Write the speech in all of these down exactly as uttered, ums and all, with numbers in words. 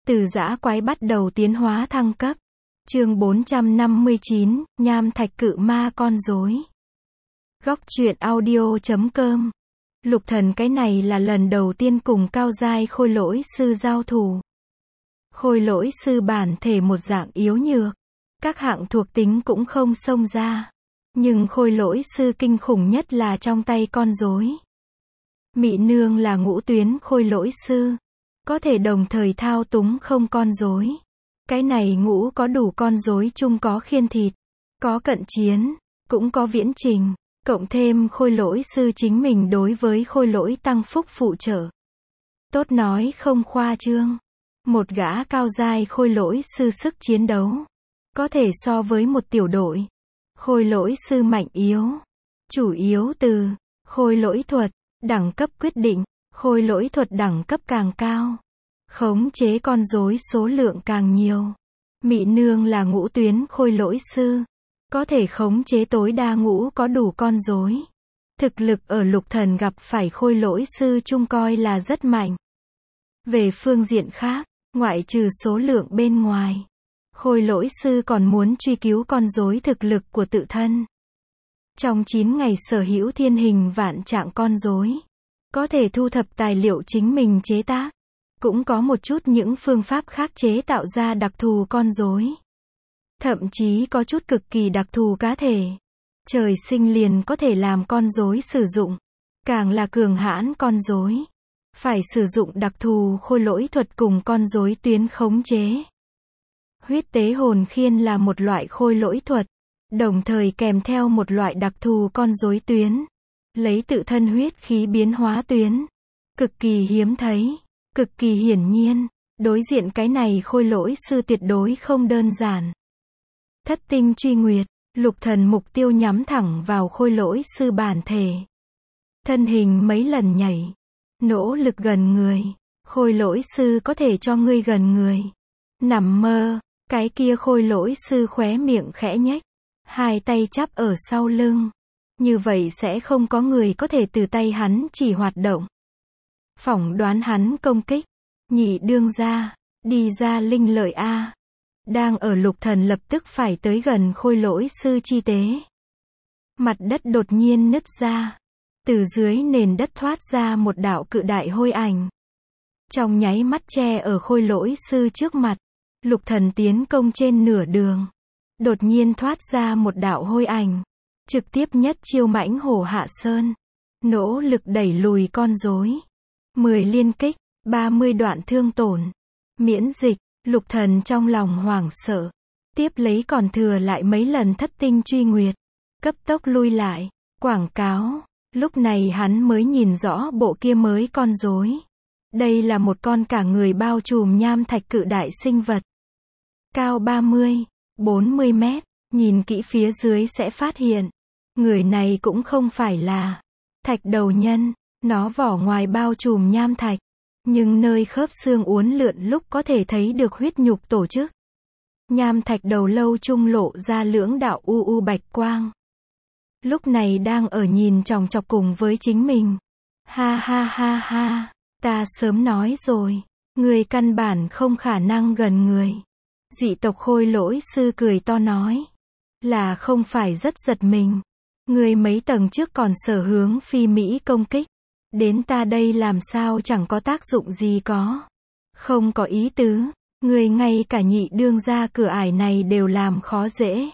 Từ dã quái bắt đầu tiến hóa thăng cấp. Chương bốn trăm năm mươi chín, nham thạch cự ma con rối. Góc truyện audio chấm com. Lục Thần cái này là lần đầu tiên cùng cao giai khôi lỗi sư giao thủ. Khôi lỗi sư bản thể một dạng yếu nhược, các hạng thuộc tính cũng không xông ra. Nhưng khôi lỗi sư kinh khủng nhất là trong tay con rối. Mị nương là ngũ tuyến khôi lỗi sư, có thể đồng thời thao túng không con rối. Cái này ngũ có đủ con rối chung có khiên thịt, có cận chiến, cũng có viễn trình, cộng thêm khôi lỗi sư chính mình đối với khôi lỗi tăng phúc phụ trợ. Tốt nói không khoa trương. Một gã cao giai khôi lỗi sư sức chiến đấu, có thể so với một tiểu đội. Khôi lỗi sư mạnh yếu, chủ yếu từ khôi lỗi thuật, đẳng cấp quyết định, khôi lỗi thuật đẳng cấp càng cao, khống chế con rối số lượng càng nhiều. Mị nương là ngũ tuyến khôi lỗi sư, có thể khống chế tối đa ngũ có đủ con rối. Thực lực ở Lục Thần gặp phải khôi lỗi sư chung coi là rất mạnh. Về phương diện khác, ngoại trừ số lượng bên ngoài, khôi lỗi sư còn muốn truy cứu con rối thực lực của tự thân. Trong chín ngày sở hữu thiên hình vạn trạng con rối, có thể thu thập tài liệu chính mình chế tác, cũng có một chút những phương pháp khác chế tạo ra đặc thù con rối. Thậm chí có chút cực kỳ đặc thù cá thể, trời sinh liền có thể làm con rối sử dụng, càng là cường hãn con rối, phải sử dụng đặc thù khôi lỗi thuật cùng con rối tuyến khống chế. Huyết tế hồn khiên là một loại khôi lỗi thuật, đồng thời kèm theo một loại đặc thù con rối tuyến, lấy tự thân huyết khí biến hóa tuyến, cực kỳ hiếm thấy, cực kỳ hiển nhiên, đối diện cái này khôi lỗi sư tuyệt đối không đơn giản. Thất tinh truy nguyệt, Lục Thần mục tiêu nhắm thẳng vào khôi lỗi sư bản thể. Thân hình mấy lần nhảy, nỗ lực gần người, khôi lỗi sư có thể cho ngươi gần người. Nằm mơ, cái kia khôi lỗi sư khóe miệng khẽ nhếch, hai tay chắp ở sau lưng. Như vậy sẽ không có người có thể từ tay hắn chỉ hoạt động. Phỏng đoán hắn công kích, nhị đương gia, đi ra linh lợi a. Đang ở Lục Thần lập tức phải tới gần khôi lỗi sư chi tế. Mặt đất đột nhiên nứt ra, từ dưới nền đất thoát ra một đạo cự đại hôi ảnh. Trong nháy mắt che ở khôi lỗi sư trước mặt, Lục Thần tiến công trên nửa đường, đột nhiên thoát ra một đạo hôi ảnh, trực tiếp nhất chiêu mãnh hổ hạ sơn, nỗ lực đẩy lùi con rối. mười liên kích, ba mươi đoạn thương tổn, miễn dịch. Lục Thần trong lòng hoảng sợ, tiếp lấy còn thừa lại mấy lần thất tinh truy nguyệt, cấp tốc lui lại. Quảng cáo, lúc này hắn mới nhìn rõ bộ kia mới con rối. Đây là một con cả người bao trùm nham thạch cự đại sinh vật, cao ba mươi, bốn mươi mét, nhìn kỹ phía dưới sẽ phát hiện, người này cũng không phải là thạch đầu nhân, nó vỏ ngoài bao trùm nham thạch, nhưng nơi khớp xương uốn lượn lúc có thể thấy được huyết nhục tổ chức. Nham thạch đầu lâu trung lộ ra lưỡng đạo u u bạch quang. Lúc này đang ở nhìn chòng chọc cùng với chính mình. Ha ha ha ha, ta sớm nói rồi, người căn bản không khả năng gần người. Dị tộc khôi lỗi sư cười to nói, là không phải rất giật mình. Người mấy tầng trước còn sở hướng phi Mỹ công kích, đến ta đây làm sao chẳng có tác dụng gì có. Không có ý tứ, người ngay cả nhị đương gia cửa ải này đều làm khó dễ.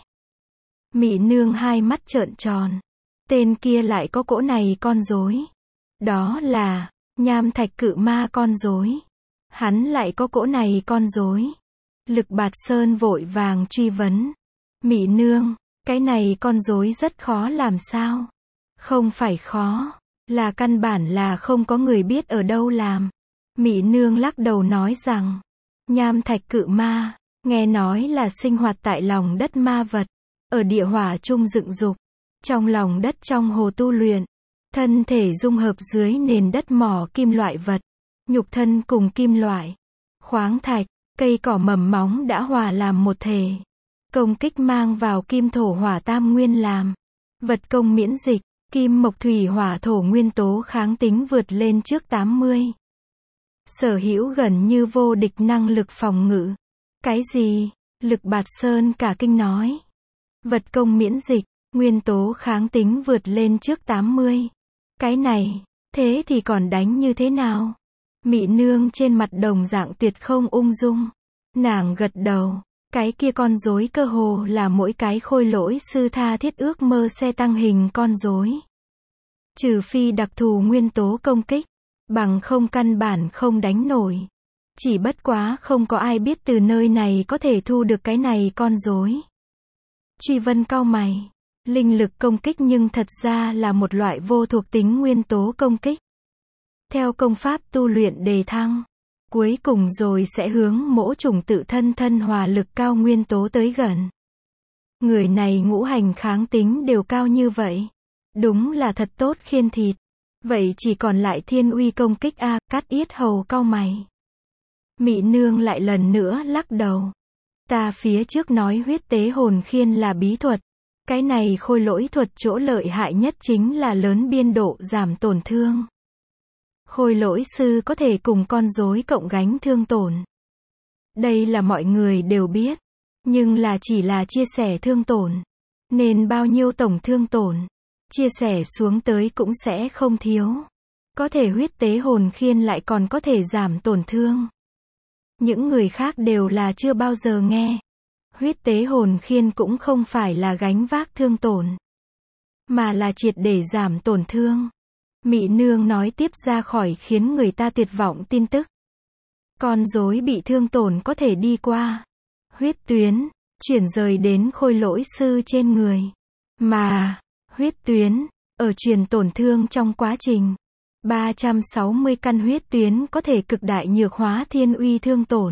Mị nương hai mắt trợn tròn, tên kia lại có cỗ này con rối. Đó là nham thạch cự ma con rối. Hắn lại có cỗ này con rối. Lực Bạt Sơn vội vàng truy vấn. Mị nương, cái này con rối rất khó làm sao? Không phải khó, là căn bản là không có người biết ở đâu làm. Mị nương lắc đầu nói rằng, nham thạch cự ma, nghe nói là sinh hoạt tại lòng đất ma vật, ở địa hỏa trung dựng dục, trong lòng đất trong hồ tu luyện, thân thể dung hợp dưới nền đất mỏ kim loại vật, nhục thân cùng kim loại, khoáng thạch, cây cỏ mầm móng đã hòa làm một thể. Công kích mang vào kim thổ hỏa tam nguyên làm, vật công miễn dịch, kim mộc thủy hỏa thổ nguyên tố kháng tính vượt lên trước tám mươi. sở hữu gần như vô địch năng lực phòng ngự. Cái gì? Lực Bạt Sơn cả kinh nói. Vật công miễn dịch, nguyên tố kháng tính vượt lên trước tám mươi. Cái này, thế thì còn đánh như thế nào? Mị nương trên mặt đồng dạng tuyệt không ung dung. Nàng gật đầu, cái kia con rối cơ hồ là mỗi cái khôi lỗi sư tha thiết ước mơ xe tăng hình con rối. Trừ phi đặc thù nguyên tố công kích, bằng không căn bản không đánh nổi. Chỉ bất quá không có ai biết từ nơi này có thể thu được cái này con rối. Truy Vân cau mày, linh lực công kích nhưng thật ra là một loại vô thuộc tính nguyên tố công kích. Theo công pháp tu luyện đề thăng, cuối cùng rồi sẽ hướng mỗi chủng tự thân thân hòa lực cao nguyên tố tới gần. Người này ngũ hành kháng tính đều cao như vậy. Đúng là thật tốt khiên thịt. Vậy chỉ còn lại thiên uy công kích a, Cát Yết Hầu cau mày. Mị nương lại lần nữa lắc đầu. Ta phía trước nói huyết tế hồn khiên là bí thuật. Cái này khôi lỗi thuật chỗ lợi hại nhất chính là lớn biên độ giảm tổn thương. Khôi lỗi sư có thể cùng con rối cộng gánh thương tổn. Đây là mọi người đều biết. Nhưng là chỉ là chia sẻ thương tổn. Nên bao nhiêu tổng thương tổn. Chia sẻ xuống tới cũng sẽ không thiếu. Có thể huyết tế hồn khiên lại còn có thể giảm tổn thương. Những người khác đều là chưa bao giờ nghe. Huyết tế hồn khiên cũng không phải là gánh vác thương tổn, mà là triệt để giảm tổn thương. Mị nương nói tiếp ra khỏi khiến người ta tuyệt vọng tin tức. Con rối bị thương tổn có thể đi qua huyết tuyến, chuyển rời đến khôi lỗi sư trên người. Mà, huyết tuyến, ở truyền tổn thương trong quá trình, ba trăm sáu mươi căn huyết tuyến có thể cực đại nhược hóa thiên uy thương tổn.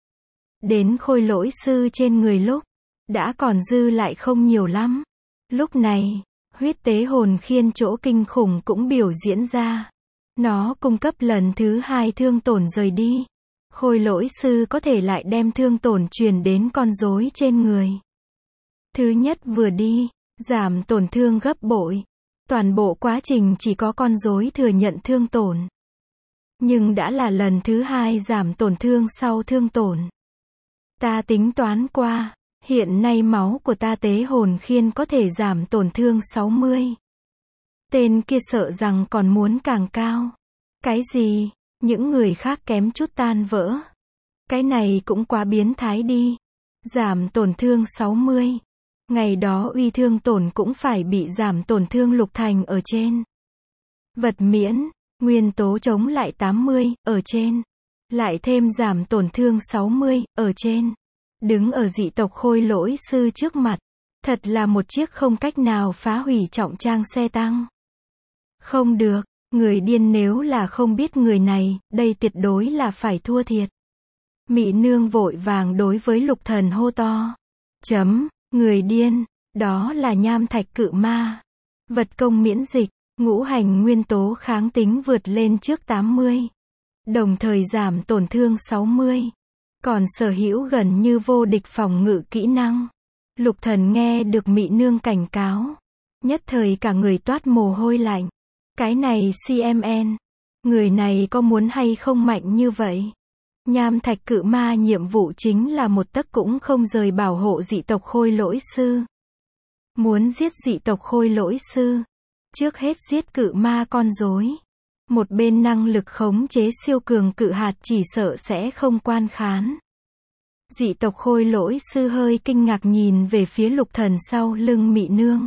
Đến khôi lỗi sư trên người lúc, đã còn dư lại không nhiều lắm. Lúc này, huyết tế hồn khiên chỗ kinh khủng cũng biểu diễn ra. Nó cung cấp lần thứ hai thương tổn rời đi. Khôi lỗi sư có thể lại đem thương tổn truyền đến con rối trên người. Thứ nhất vừa đi, giảm tổn thương gấp bội. Toàn bộ quá trình chỉ có con rối thừa nhận thương tổn. Nhưng đã là lần thứ hai giảm tổn thương sau thương tổn. Ta tính toán qua, hiện nay máu của ta tế hồn khiên có thể giảm tổn thương sáu mươi. Tên kia sợ rằng còn muốn càng cao. Cái gì? Những người khác kém chút tan vỡ. Cái này cũng quá biến thái đi. Giảm tổn thương sáu mươi. Ngày đó uy thương tổn cũng phải bị giảm tổn thương lục thành ở trên. Vật miễn, nguyên tố chống lại tám mươi, ở trên. Lại thêm giảm tổn thương sáu mươi, ở trên. Đứng ở dị tộc khôi lỗi sư trước mặt. Thật là một chiếc không cách nào phá hủy trọng trang xe tăng. Không được, người điên nếu là không biết người này, đây tuyệt đối là phải thua thiệt. Mị nương vội vàng đối với lục thần hô to. Chấm, người điên, đó là nham thạch cự ma. Vật công miễn dịch, ngũ hành nguyên tố kháng tính vượt lên trước tám mươi. Đồng thời giảm tổn thương sáu mươi. Còn sở hữu gần như vô địch phòng ngự kỹ năng. Lục thần nghe được mị nương cảnh cáo. Nhất thời cả người toát mồ hôi lạnh. Cái này xê em en. Người này có muốn hay không mạnh như vậy? Nham thạch cự ma nhiệm vụ chính là một tấc cũng không rời bảo hộ dị tộc khôi lỗi sư. Muốn giết dị tộc khôi lỗi sư. Trước hết giết cự ma con rối. Một bên năng lực khống chế siêu cường cự hạt chỉ sợ sẽ không quan khán. Dị tộc khôi lỗi sư hơi kinh ngạc nhìn về phía lục thần sau lưng mị nương.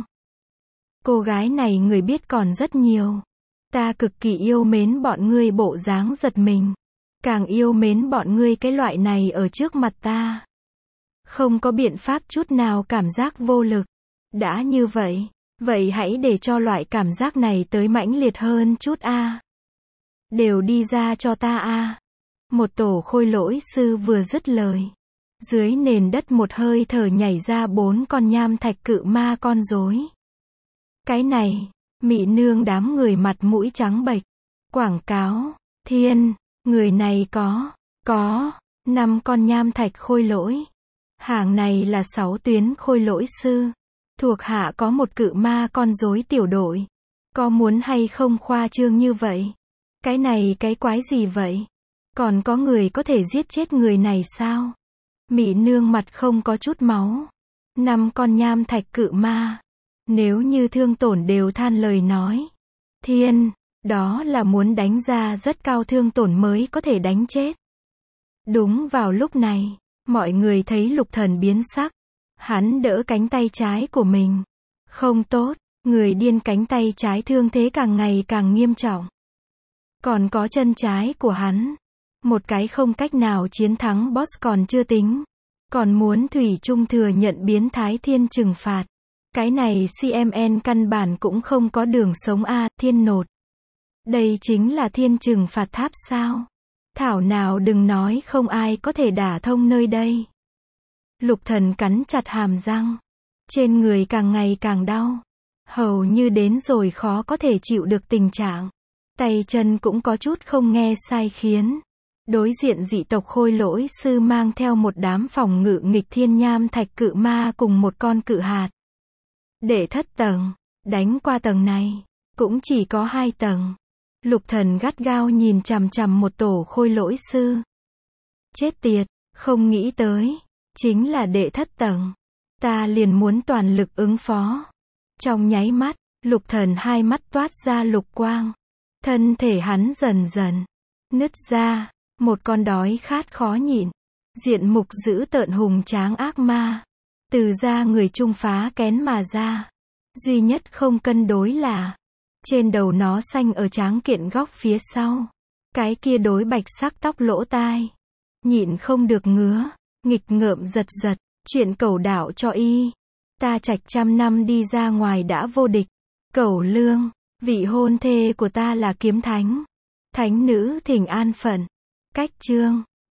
Cô gái này người biết còn rất nhiều. Ta cực kỳ yêu mến bọn ngươi bộ dáng giật mình. Càng yêu mến bọn ngươi cái loại này ở trước mặt ta. Không có biện pháp chút nào cảm giác vô lực. Đã như vậy, vậy hãy để cho loại cảm giác này tới mãnh liệt hơn chút a. Đều đi ra cho ta a. Một tổ khôi lỗi sư vừa dứt lời. Dưới nền đất một hơi thở nhảy ra bốn con nham thạch cự ma con rối. Cái này, mị nương đám người mặt mũi trắng bệch. Quảng cáo, thiên, người này có, có, năm con nham thạch khôi lỗi. Hàng này là sáu tuyến khôi lỗi sư. Thuộc hạ có một cự ma con rối tiểu đội. Có muốn hay không khoa trương như vậy? Cái này cái quái gì vậy? Còn có người có thể giết chết người này sao? Mỹ nương mặt không có chút máu. Năm con nham thạch cự ma. Nếu như thương tổn đều than lời nói. Thiên, đó là muốn đánh ra rất cao thương tổn mới có thể đánh chết. Đúng vào lúc này, mọi người thấy Lục Thần biến sắc. Hắn đỡ cánh tay trái của mình. Không tốt, người điên cánh tay trái thương thế càng ngày càng nghiêm trọng. Còn có chân trái của hắn. Một cái không cách nào chiến thắng boss còn chưa tính. Còn muốn thủy chung thừa nhận biến thái thiên trừng phạt. Cái này xê em en căn bản cũng không có đường sống a, thiên nột. Đây chính là thiên trừng phạt tháp sao? Thảo nào đừng nói không ai có thể đả thông nơi đây. Lục Thần cắn chặt hàm răng. Trên người càng ngày càng đau. Hầu như đến rồi khó có thể chịu được tình trạng. Tay chân cũng có chút không nghe sai khiến. Đối diện dị tộc Khôi Lỗi sư mang theo một đám phòng ngự nghịch thiên nham thạch cự ma cùng một con cự hạt. Đệ thất tầng, đánh qua tầng này, cũng chỉ có hai tầng. Lục Thần gắt gao nhìn chằm chằm một tổ Khôi Lỗi sư. Chết tiệt, không nghĩ tới, chính là đệ thất tầng. Ta liền muốn toàn lực ứng phó. Trong nháy mắt, Lục Thần hai mắt toát ra lục quang. Thân thể hắn dần dần nứt ra, một con đói khát khó nhịn, diện mục dữ tợn hùng tráng ác ma, từ da người trung phá kén mà ra. Duy nhất không cân đối là, trên đầu nó xanh ở tráng kiện góc phía sau, cái kia đối bạch sắc tóc lỗ tai, nhịn không được ngứa, nghịch ngợm giật giật, chuyện cẩu đạo cho y. Ta trạch trăm năm đi ra ngoài đã vô địch. Cẩu lương, vị hôn thê của ta là kiếm thánh. Thánh nữ thỉnh an phận. Cách chương